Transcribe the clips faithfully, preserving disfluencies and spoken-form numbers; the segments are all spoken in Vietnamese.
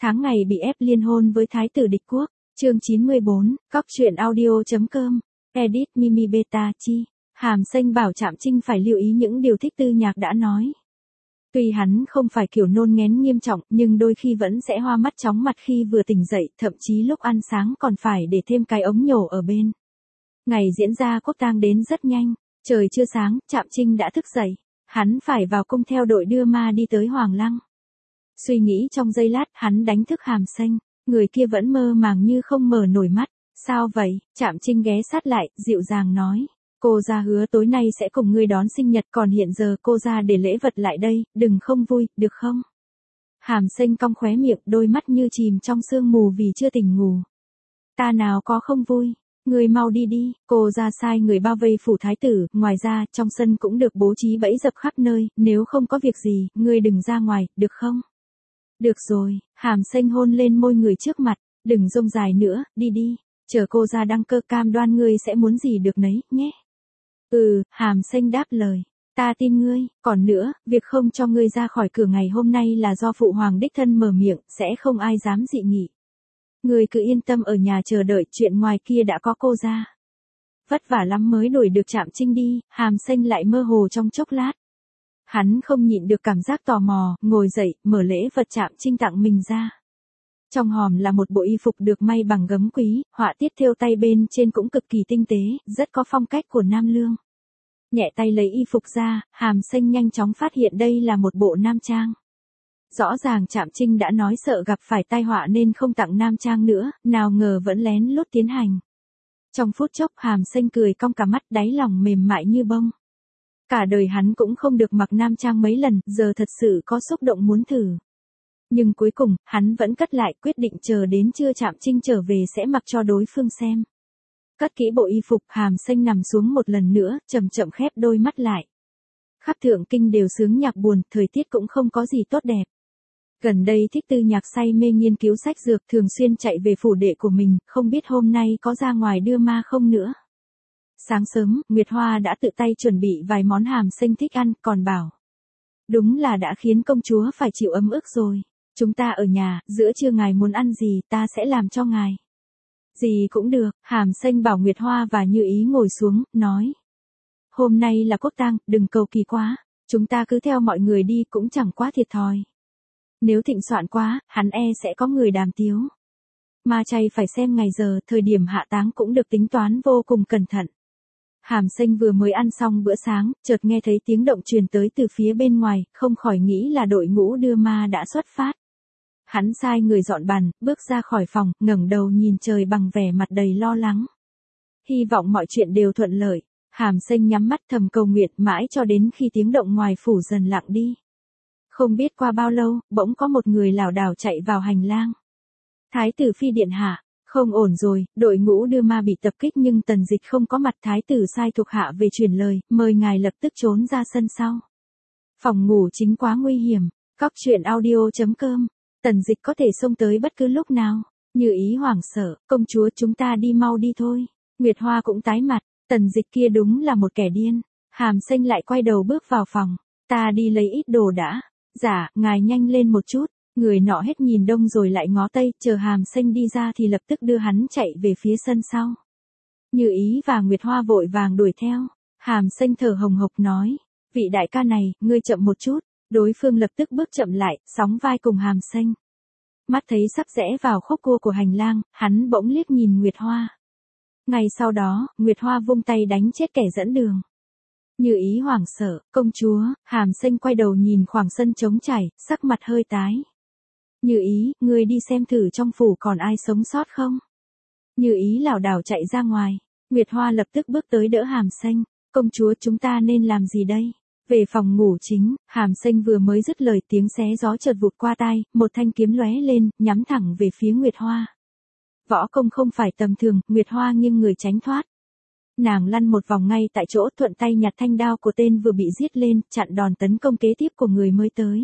Tháng ngày bị ép liên hôn với thái tử địch quốc. Chương chín mươi bốn, cóc truyện audio.com. Edit Mimi Beta Chi. Hàm Xanh bảo Trạm Trinh phải lưu ý những điều Thích Tư Nhạc đã nói. Tuy hắn không phải kiểu nôn nghén nghiêm trọng, nhưng đôi khi vẫn sẽ hoa mắt chóng mặt khi vừa tỉnh dậy, thậm chí lúc ăn sáng còn phải để thêm cái ống nhổ ở bên. Ngày diễn ra quốc tang đến rất nhanh, trời chưa sáng, Trạm Trinh đã thức dậy. Hắn phải vào cung theo đội đưa ma đi tới Hoàng Lăng. Suy nghĩ trong giây lát, hắn đánh thức Hàm Xanh, người kia vẫn mơ màng như không mở nổi mắt. Sao vậy? Trạm Trinh ghé sát lại, dịu dàng nói. Cô ra hứa tối nay sẽ cùng ngươi đón sinh nhật, còn hiện giờ cô ra để lễ vật lại đây, đừng không vui, được không? Hàm Xanh cong khóe miệng, đôi mắt như chìm trong sương mù vì chưa tỉnh ngủ. Ta nào có không vui, ngươi mau đi đi. Cô ra sai người bao vây phủ thái tử, ngoài ra, trong sân cũng được bố trí bẫy dập khắp nơi, nếu không có việc gì, ngươi đừng ra ngoài, được không? Được rồi. Hàm Xanh hôn lên môi người trước mặt, đừng rông dài nữa, đi đi, chờ cô ra đăng cơ, cam đoan ngươi sẽ muốn gì được nấy, nhé. Ừ, Hàm Xanh đáp lời. Ta tin ngươi, còn nữa, việc không cho ngươi ra khỏi cửa ngày hôm nay là do phụ hoàng đích thân mở miệng, sẽ không ai dám dị nghị. Ngươi cứ yên tâm ở nhà chờ đợi, chuyện ngoài kia đã có cô ra. Vất vả lắm mới đuổi được Trạm Trinh đi. Hàm Xanh lại mơ hồ trong chốc lát. Hắn không nhịn được cảm giác tò mò, ngồi dậy, mở lễ vật Trạm Trinh tặng mình ra. Trong hòm là một bộ y phục được may bằng gấm quý, họa tiết thêu tay bên trên cũng cực kỳ tinh tế, rất có phong cách của nam lương. Nhẹ tay lấy y phục ra, Hàm Xanh nhanh chóng phát hiện đây là một bộ nam trang. Rõ ràng Trạm Trinh đã nói sợ gặp phải tai họa nên không tặng nam trang nữa, nào ngờ vẫn lén lút tiến hành. Trong phút chốc Hàm Xanh cười cong cả mắt, đáy lòng mềm mại như bông. Cả đời hắn cũng không được mặc nam trang mấy lần, giờ thật sự có xúc động muốn thử. Nhưng cuối cùng, hắn vẫn cất lại, quyết định chờ đến trưa Trạm Trinh trở về sẽ mặc cho đối phương xem. Cất kỹ bộ y phục, Hàm Xanh nằm xuống một lần nữa, chậm chậm khép đôi mắt lại. Khắp thượng kinh đều sướng nhạc buồn, thời tiết cũng không có gì tốt đẹp. Gần đây Thích Tư Nhạc say mê nghiên cứu sách dược, thường xuyên chạy về phủ đệ của mình, không biết hôm nay có ra ngoài đưa ma không nữa. Sáng sớm, Nguyệt Hoa đã tự tay chuẩn bị vài món Hàm Xanh thích ăn, còn bảo. Đúng là đã khiến công chúa phải chịu ấm ức rồi. Chúng ta ở nhà, giữa trưa ngài muốn ăn gì ta sẽ làm cho ngài. Gì cũng được. Hàm Xanh bảo Nguyệt Hoa và Như Ý ngồi xuống, nói. Hôm nay là quốc tang, đừng cầu kỳ quá. Chúng ta cứ theo mọi người đi cũng chẳng quá thiệt thòi. Nếu thịnh soạn quá, hắn e sẽ có người đàm tiếu. Ma chay phải xem ngày giờ, thời điểm hạ táng cũng được tính toán vô cùng cẩn thận. Hàm Xanh vừa mới ăn xong bữa sáng, chợt nghe thấy tiếng động truyền tới từ phía bên ngoài, không khỏi nghĩ là đội ngũ đưa ma đã xuất phát. Hắn sai người dọn bàn, bước ra khỏi phòng, ngẩng đầu nhìn trời bằng vẻ mặt đầy lo lắng. Hy vọng mọi chuyện đều thuận lợi. Hàm Xanh nhắm mắt thầm cầu nguyện mãi cho đến khi tiếng động ngoài phủ dần lặng đi. Không biết qua bao lâu, bỗng có một người lảo đảo chạy vào hành lang. Thái tử phi điện hạ. Không ổn rồi, đội ngũ đưa ma bị tập kích nhưng Tần Dịch không có mặt, thái tử sai thuộc hạ về truyền lời, mời ngài lập tức trốn ra sân sau. Phòng ngủ chính quá nguy hiểm. Cóc truyện audio.com. Tần Dịch có thể xông tới bất cứ lúc nào. Như Ý hoảng sợ, công chúa chúng ta đi mau đi thôi. Nguyệt Hoa cũng tái mặt, Tần Dịch kia đúng là một kẻ điên. Hàm Xanh lại quay đầu bước vào phòng. Ta đi lấy ít đồ đã. Dạ, ngài nhanh lên một chút. Người nọ hết nhìn đông rồi lại ngó tây, chờ Hàm Xanh đi ra thì lập tức đưa hắn chạy về phía sân sau. Như Ý và Nguyệt Hoa vội vàng đuổi theo. Hàm Xanh thở hồng hộc nói, vị đại ca này, ngươi chậm một chút. Đối phương lập tức bước chậm lại, sóng vai cùng Hàm Xanh. Mắt thấy sắp rẽ vào khúc cua của hành lang, hắn bỗng liếc nhìn Nguyệt Hoa. Ngay sau đó, Nguyệt Hoa vung tay đánh chết kẻ dẫn đường. Như Ý hoảng sợ, công chúa. Hàm Xanh quay đầu nhìn khoảng sân trống trải, sắc mặt hơi tái. Như Ý, ngươi đi xem thử trong phủ còn ai sống sót không? Như Ý lảo đảo chạy ra ngoài. Nguyệt Hoa lập tức bước tới đỡ Hàm Xanh. Công chúa chúng ta nên làm gì đây? Về phòng ngủ chính, Hàm Xanh vừa mới dứt lời tiếng xé gió chợt vụt qua tai, một thanh kiếm lóe lên, nhắm thẳng về phía Nguyệt Hoa. Võ công không phải tầm thường, Nguyệt Hoa nghiêng người tránh thoát. Nàng lăn một vòng ngay tại chỗ, thuận tay nhặt thanh đao của tên vừa bị giết lên, chặn đòn tấn công kế tiếp của người mới tới.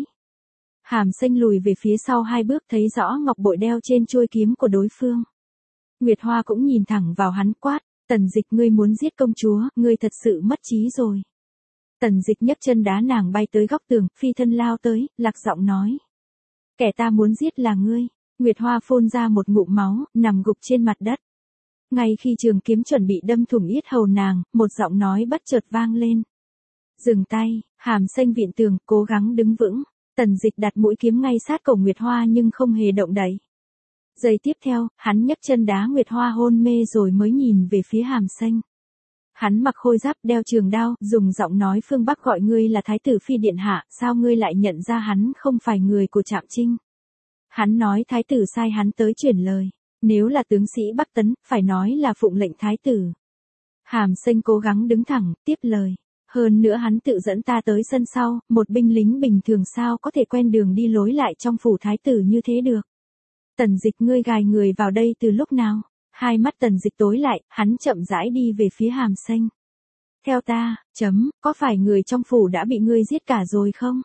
Hàm Xanh lùi về phía sau hai bước, thấy rõ ngọc bội đeo trên chuôi kiếm của đối phương. Nguyệt Hoa cũng nhìn thẳng vào hắn, quát, Tần Dịch, ngươi muốn giết công chúa, ngươi thật sự mất trí rồi. Tần Dịch nhấc chân đá nàng bay tới góc tường, phi thân lao tới, lạc giọng nói. Kẻ ta muốn giết là ngươi. Nguyệt Hoa phun ra một ngụm máu, nằm gục trên mặt đất. Ngay khi trường kiếm chuẩn bị đâm thủng yết hầu nàng, một giọng nói bất chợt vang lên. Dừng tay, Hàm Xanh vịn tường, cố gắng đứng vững. Tần Dịch đặt mũi kiếm ngay sát cổ Nguyệt Hoa nhưng không hề động đậy. Giây tiếp theo, hắn nhấc chân đá Nguyệt Hoa hôn mê rồi mới nhìn về phía Hàm Xanh. Hắn mặc khôi giáp đeo trường đao, dùng giọng nói phương Bắc gọi ngươi là Thái tử Phi điện hạ, sao ngươi lại nhận ra hắn không phải người của Trạm Trinh? Hắn nói Thái tử sai hắn tới truyền lời. Nếu là tướng sĩ Bắc Tấn, phải nói là phụng lệnh Thái tử. Hàm Xanh cố gắng đứng thẳng, tiếp lời. Hơn nữa hắn tự dẫn ta tới sân sau, một binh lính bình thường sao có thể quen đường đi lối lại trong phủ Thái tử như thế được. Tần Dịch ngươi gài người vào đây từ lúc nào? Hai mắt Tần Dịch tối lại, hắn chậm rãi đi về phía Hàm Xanh. Theo ta, chấm, có phải người trong phủ đã bị ngươi giết cả rồi không?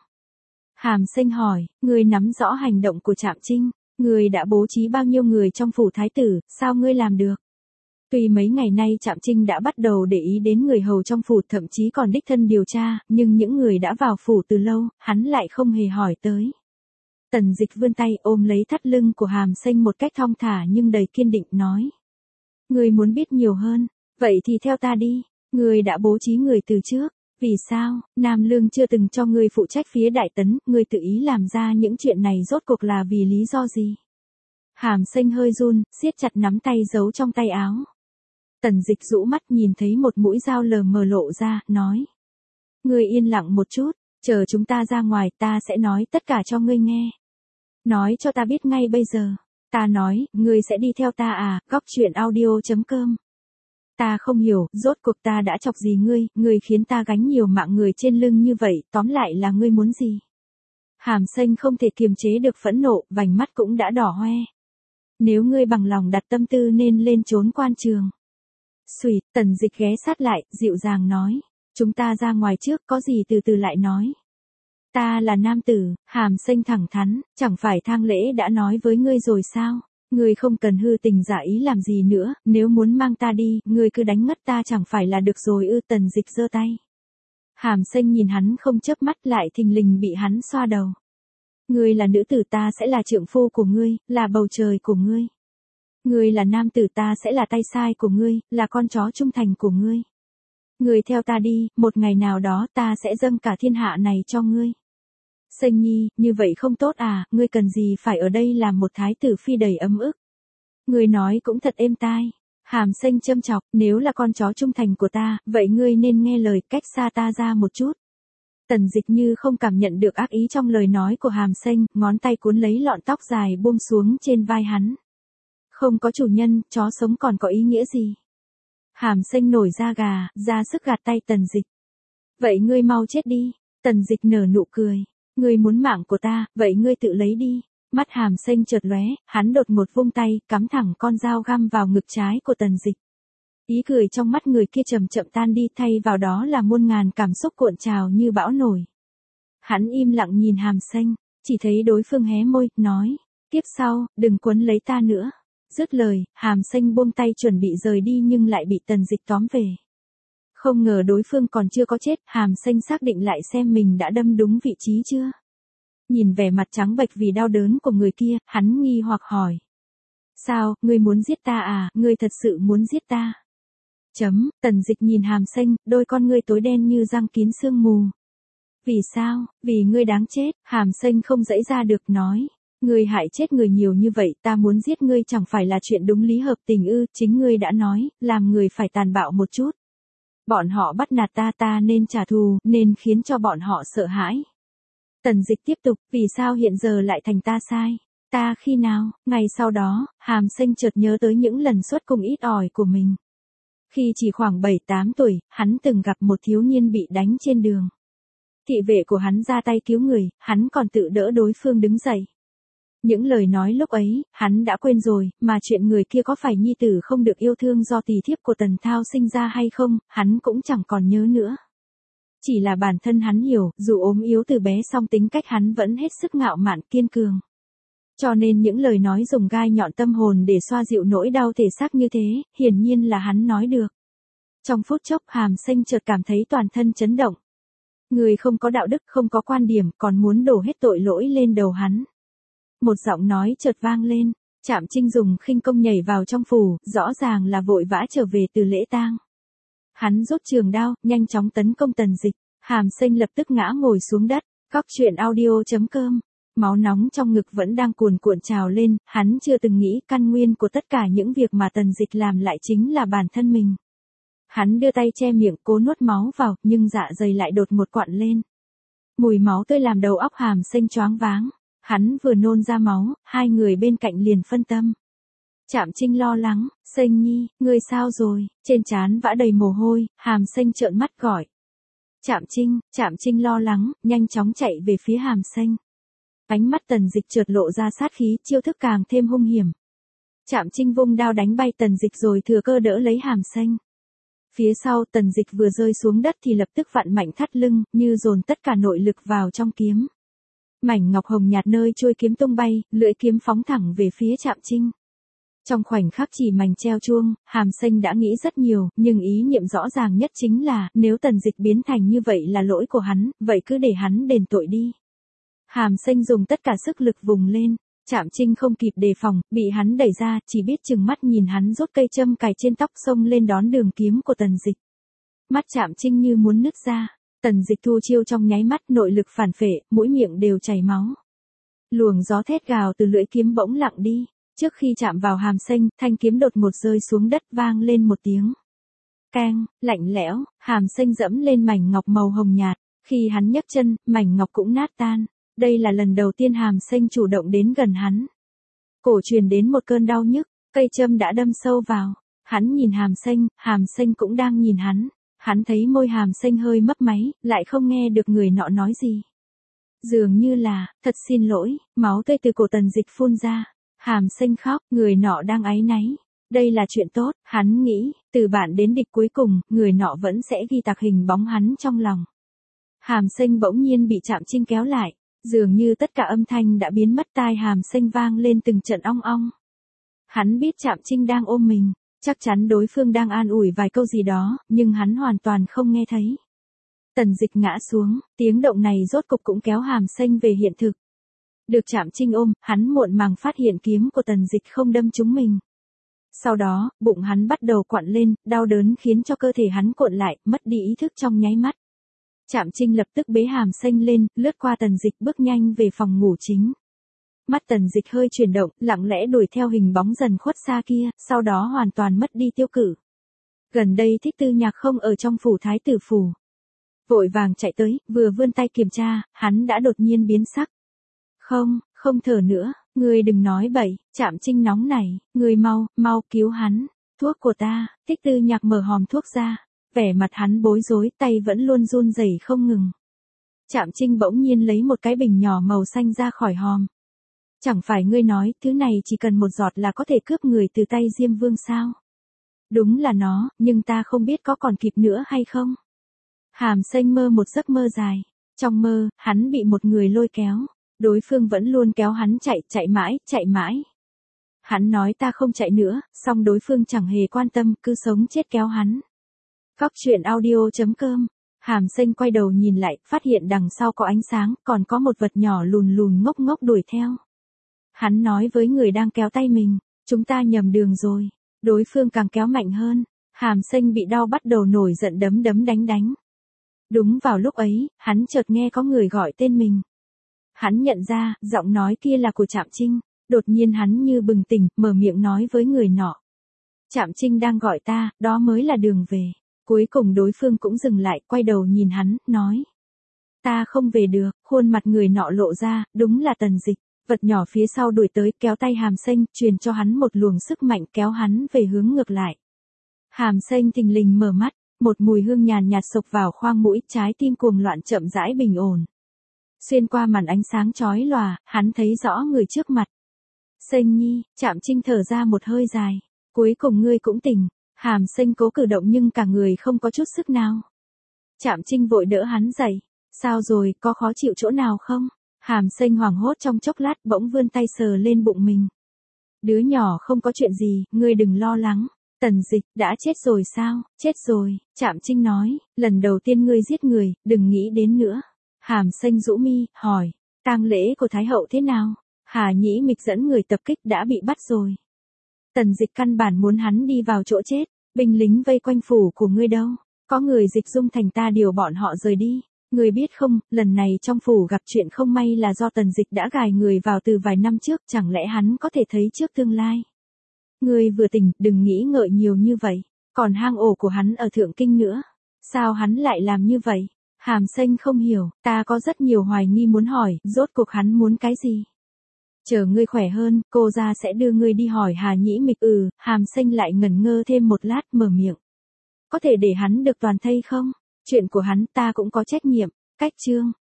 Hàm Xanh hỏi, ngươi nắm rõ hành động của Trạm Trinh, ngươi đã bố trí bao nhiêu người trong phủ Thái tử, sao ngươi làm được? Tuy mấy ngày nay Trạm Trinh đã bắt đầu để ý đến người hầu trong phủ, thậm chí còn đích thân điều tra, nhưng những người đã vào phủ từ lâu, hắn lại không hề hỏi tới. Tần Dịch vươn tay ôm lấy thắt lưng của Hàm Xanh một cách thong thả nhưng đầy kiên định nói. Ngươi muốn biết nhiều hơn, vậy thì theo ta đi, ngươi đã bố trí người từ trước, vì sao, Nam Lương chưa từng cho ngươi phụ trách phía Đại Tấn, ngươi tự ý làm ra những chuyện này rốt cuộc là vì lý do gì? Hàm Xanh hơi run, siết chặt nắm tay giấu trong tay áo. Tần Dịch rũ mắt nhìn thấy một mũi dao lờ mờ lộ ra, nói. Ngươi yên lặng một chút, chờ chúng ta ra ngoài ta sẽ nói tất cả cho ngươi nghe. Nói cho ta biết ngay bây giờ. Ta nói, ngươi sẽ đi theo ta à, góc truyện audio chấm com. Ta không hiểu, rốt cuộc ta đã chọc gì ngươi, ngươi khiến ta gánh nhiều mạng người trên lưng như vậy, tóm lại là ngươi muốn gì? Hàm Xanh không thể kiềm chế được phẫn nộ, vành mắt cũng đã đỏ hoe. Nếu ngươi bằng lòng đặt tâm tư nên lên trốn quan trường. Xùi, Tần Dịch ghé sát lại, dịu dàng nói. Chúng ta ra ngoài trước, có gì từ từ lại nói. Ta là nam tử, Hàm Xanh thẳng thắn, chẳng phải Thang Lễ đã nói với ngươi rồi sao? Ngươi không cần hư tình giả ý làm gì nữa, nếu muốn mang ta đi, ngươi cứ đánh ngất ta chẳng phải là được rồi ư? Tần Dịch giơ tay. Hàm Xanh nhìn hắn không chớp mắt lại thình lình bị hắn xoa đầu. Ngươi là nữ tử ta sẽ là trượng phu của ngươi, là bầu trời của ngươi. Ngươi là nam tử ta sẽ là tay sai của ngươi, là con chó trung thành của ngươi. Ngươi theo ta đi, một ngày nào đó ta sẽ dâng cả thiên hạ này cho ngươi. Xanh nhi, như vậy không tốt à, ngươi cần gì phải ở đây làm một thái tử phi đầy ấm ức. Ngươi nói cũng thật êm tai. Hàm Xanh châm chọc, nếu là con chó trung thành của ta, vậy ngươi nên nghe lời, cách xa ta ra một chút. Tần Dịch như không cảm nhận được ác ý trong lời nói của Hàm Xanh, ngón tay cuốn lấy lọn tóc dài buông xuống trên vai hắn. Không có chủ nhân, chó sống còn có ý nghĩa gì? Hàm Xanh nổi da gà, ra sức gạt tay Tần Dịch. Vậy ngươi mau chết đi. Tần Dịch nở nụ cười. Ngươi muốn mạng của ta, vậy ngươi tự lấy đi. Mắt Hàm Xanh chợt lóe, hắn đột ngột vung tay, cắm thẳng con dao găm vào ngực trái của Tần Dịch. Ý cười trong mắt người kia chậm chậm tan đi, thay vào đó là muôn ngàn cảm xúc cuộn trào như bão nổi. Hắn im lặng nhìn Hàm Xanh, chỉ thấy đối phương hé môi, nói, tiếp sau, đừng quấn lấy ta nữa. Dứt lời, Hàm Xanh buông tay chuẩn bị rời đi nhưng lại bị Tần Dịch tóm về. Không ngờ đối phương còn chưa có chết, Hàm Xanh xác định lại xem mình đã đâm đúng vị trí chưa. Nhìn vẻ mặt trắng bệch vì đau đớn của người kia, hắn nghi hoặc hỏi. Sao, ngươi muốn giết ta à, ngươi thật sự muốn giết ta? Chấm, Tần Dịch nhìn Hàm Xanh, đôi con ngươi tối đen như răng kín sương mù. Vì sao, vì ngươi đáng chết, Hàm Xanh không dãy ra được nói. Ngươi hại chết người nhiều như vậy, ta muốn giết ngươi chẳng phải là chuyện đúng lý hợp tình ư, chính ngươi đã nói, làm người phải tàn bạo một chút. Bọn họ bắt nạt ta ta nên trả thù, nên khiến cho bọn họ sợ hãi. Tần Dịch tiếp tục, vì sao hiện giờ lại thành ta sai? Ta khi nào? Ngày sau đó, Hàm Xanh chợt nhớ tới những lần xuất cung ít ỏi của mình. Khi chỉ khoảng bảy tám tuổi, hắn từng gặp một thiếu niên bị đánh trên đường. Thị vệ của hắn ra tay cứu người, hắn còn tự đỡ đối phương đứng dậy. Những lời nói lúc ấy, hắn đã quên rồi, mà chuyện người kia có phải nhi tử không được yêu thương do tỳ thiếp của Tần Thao sinh ra hay không, hắn cũng chẳng còn nhớ nữa. Chỉ là bản thân hắn hiểu, dù ốm yếu từ bé song tính cách hắn vẫn hết sức ngạo mạn kiên cường. Cho nên những lời nói dùng gai nhọn tâm hồn để xoa dịu nỗi đau thể xác như thế, hiển nhiên là hắn nói được. Trong phút chốc Hàm Xanh chợt cảm thấy toàn thân chấn động. Người không có đạo đức, không có quan điểm, còn muốn đổ hết tội lỗi lên đầu hắn. Một giọng nói chợt vang lên, Trạm Trinh dùng khinh công nhảy vào trong phủ, rõ ràng là vội vã trở về từ lễ tang. Hắn rút trường đao, nhanh chóng tấn công Tần Dịch, Hàm Xanh lập tức ngã ngồi xuống đất, cóc truyện audio chấm com. Máu nóng trong ngực vẫn đang cuồn cuộn trào lên, hắn chưa từng nghĩ căn nguyên của tất cả những việc mà Tần Dịch làm lại chính là bản thân mình. Hắn đưa tay che miệng cố nuốt máu vào, nhưng dạ dày lại đột ngột quặn lên. Mùi máu tươi làm đầu óc Hàm Xanh choáng váng. Hắn vừa nôn ra máu, hai người bên cạnh liền phân tâm. Trạm Trinh lo lắng, Xanh Nhi, ngươi sao rồi? Trên trán vã đầy mồ hôi, Hàm Xanh trợn mắt gọi. Trạm Trinh, Trạm Trinh lo lắng, nhanh chóng chạy về phía Hàm Xanh. Ánh mắt Tần Dịch chợt lộ ra sát khí, chiêu thức càng thêm hung hiểm. Trạm Trinh vung đao đánh bay Tần Dịch rồi thừa cơ đỡ lấy Hàm Xanh. Phía sau Tần Dịch vừa rơi xuống đất thì lập tức vặn mạnh thắt lưng, như dồn tất cả nội lực vào trong kiếm. Mảnh ngọc hồng nhạt nơi trôi kiếm tung bay, lưỡi kiếm phóng thẳng về phía Trạm Trinh. Trong khoảnh khắc chỉ mảnh treo chuông, Hàm Xanh đã nghĩ rất nhiều, nhưng ý niệm rõ ràng nhất chính là, nếu Tần Dịch biến thành như vậy là lỗi của hắn, vậy cứ để hắn đền tội đi. Hàm Xanh dùng tất cả sức lực vùng lên, Trạm Trinh không kịp đề phòng, bị hắn đẩy ra, chỉ biết chừng mắt nhìn hắn rút cây châm cài trên tóc xông lên đón đường kiếm của Tần Dịch. Mắt Trạm Trinh như muốn nứt ra. Tần Dịch thu chiêu trong nháy mắt, nội lực phản phệ, mũi miệng đều chảy máu. Luồng gió thét gào từ lưỡi kiếm bỗng lặng đi, trước khi chạm vào Hàm Xanh, thanh kiếm đột ngột rơi xuống đất vang lên một tiếng. Keng, lạnh lẽo, Hàm Xanh dẫm lên mảnh ngọc màu hồng nhạt, khi hắn nhấc chân, mảnh ngọc cũng nát tan. Đây là lần đầu tiên Hàm Xanh chủ động đến gần hắn. Cổ truyền đến một cơn đau nhức, cây châm đã đâm sâu vào. Hắn nhìn Hàm Xanh, Hàm Xanh cũng đang nhìn hắn. Hắn thấy môi Hàm Xanh hơi mấp máy, lại không nghe được người nọ nói gì. Dường như là, thật xin lỗi, máu tươi từ cổ Tần Dịch phun ra. Hàm Xanh khóc, người nọ đang áy náy. Đây là chuyện tốt, hắn nghĩ, từ bạn đến địch cuối cùng, người nọ vẫn sẽ ghi tạc hình bóng hắn trong lòng. Hàm Xanh bỗng nhiên bị Trạm Trinh kéo lại, dường như tất cả âm thanh đã biến mất, tai Hàm Xanh vang lên từng trận ong ong. Hắn biết Trạm Trinh đang ôm mình. Chắc chắn đối phương đang an ủi vài câu gì đó, nhưng hắn hoàn toàn không nghe thấy. Tần Dịch ngã xuống, tiếng động này rốt cục cũng kéo Hàm Xanh về hiện thực. Được Trạm Trinh ôm, hắn muộn màng phát hiện kiếm của Tần Dịch không đâm trúng mình. Sau đó, bụng hắn bắt đầu quặn lên, đau đớn khiến cho cơ thể hắn cuộn lại, mất đi ý thức trong nháy mắt. Trạm Trinh lập tức bế Hàm Xanh lên, lướt qua Tần Dịch bước nhanh về phòng ngủ chính. Mắt Tần Dịch hơi chuyển động, lặng lẽ đuổi theo hình bóng dần khuất xa kia, sau đó hoàn toàn mất đi tiêu cự. Gần đây Thích Tư Nhạc không ở trong phủ thái tử phủ. Vội vàng chạy tới, vừa vươn tay kiểm tra, hắn đã đột nhiên biến sắc. Không, không thở nữa, ngươi đừng nói bậy, Trạm Trinh nóng nảy, ngươi mau, mau cứu hắn, thuốc của ta. Thích Tư Nhạc mở hòm thuốc ra, vẻ mặt hắn bối rối, tay vẫn luôn run rẩy không ngừng. Trạm Trinh bỗng nhiên lấy một cái bình nhỏ màu xanh ra khỏi hòm. Chẳng phải ngươi nói, thứ này chỉ cần một giọt là có thể cướp người từ tay Diêm Vương sao? Đúng là nó, nhưng ta không biết có còn kịp nữa hay không? Hàm Xanh mơ một giấc mơ dài. Trong mơ, hắn bị một người lôi kéo. Đối phương vẫn luôn kéo hắn chạy, chạy mãi, chạy mãi. Hắn nói ta không chạy nữa, song đối phương chẳng hề quan tâm, cứ sống chết kéo hắn. Cóc truyện audio chấm com. Hàm Xanh quay đầu nhìn lại, phát hiện đằng sau có ánh sáng, còn có một vật nhỏ lùn lùn ngốc ngốc đuổi theo. Hắn nói với người đang kéo tay mình, chúng ta nhầm đường rồi. Đối phương càng kéo mạnh hơn, Hàm Xanh bị đau bắt đầu nổi giận đấm đấm đánh đánh. Đúng vào lúc ấy, hắn chợt nghe có người gọi tên mình. Hắn nhận ra, giọng nói kia là của Trạm Trinh, đột nhiên hắn như bừng tỉnh, mở miệng nói với người nọ. Trạm Trinh đang gọi ta, đó mới là đường về. Cuối cùng đối phương cũng dừng lại, quay đầu nhìn hắn, nói. Ta không về được, khuôn mặt người nọ lộ ra, đúng là Tần Dịch. Vật nhỏ phía sau đuổi tới, kéo tay Hàm Xanh, truyền cho hắn một luồng sức mạnh kéo hắn về hướng ngược lại. Hàm Xanh thình lình mở mắt, một mùi hương nhàn nhạt sộc vào khoang mũi, trái tim cuồng loạn chậm rãi bình ổn. Xuyên qua màn ánh sáng chói lòa, hắn thấy rõ người trước mặt. Xanh Nhi, Trạm Trinh thở ra một hơi dài. Cuối cùng ngươi cũng tỉnh. Hàm Xanh cố cử động nhưng cả người không có chút sức nào. Trạm Trinh vội đỡ hắn dậy. Sao rồi, có khó chịu chỗ nào không? Hàm Xanh hoảng hốt trong chốc lát, bỗng vươn tay sờ lên bụng mình. Đứa nhỏ không có chuyện gì, ngươi đừng lo lắng. Tần Dịch, đã chết rồi sao? Chết rồi, Trạm Trinh nói, lần đầu tiên ngươi giết người, đừng nghĩ đến nữa. Hàm Xanh rũ mi, hỏi, tang lễ của Thái hậu thế nào? Hà Nhĩ Mịch dẫn người tập kích đã bị bắt rồi. Tần Dịch căn bản muốn hắn đi vào chỗ chết, binh lính vây quanh phủ của ngươi đâu, có người dịch dung thành ta điều bọn họ rời đi. Ngươi biết không, lần này trong phủ gặp chuyện không may là do Tần Dịch đã gài người vào từ vài năm trước, chẳng lẽ hắn có thể thấy trước tương lai. Ngươi vừa tỉnh, đừng nghĩ ngợi nhiều như vậy, còn hang ổ của hắn ở Thượng Kinh nữa. Sao hắn lại làm như vậy? Hàm Xanh không hiểu, ta có rất nhiều hoài nghi muốn hỏi, rốt cuộc hắn muốn cái gì? Chờ ngươi khỏe hơn, cô ra sẽ đưa ngươi đi hỏi Hà Nhĩ Mịch. Ừ, Hàm Xanh lại ngẩn ngơ thêm một lát mở miệng. Có thể để hắn được toàn thây không? Chuyện của hắn ta cũng có trách nhiệm. Cách chương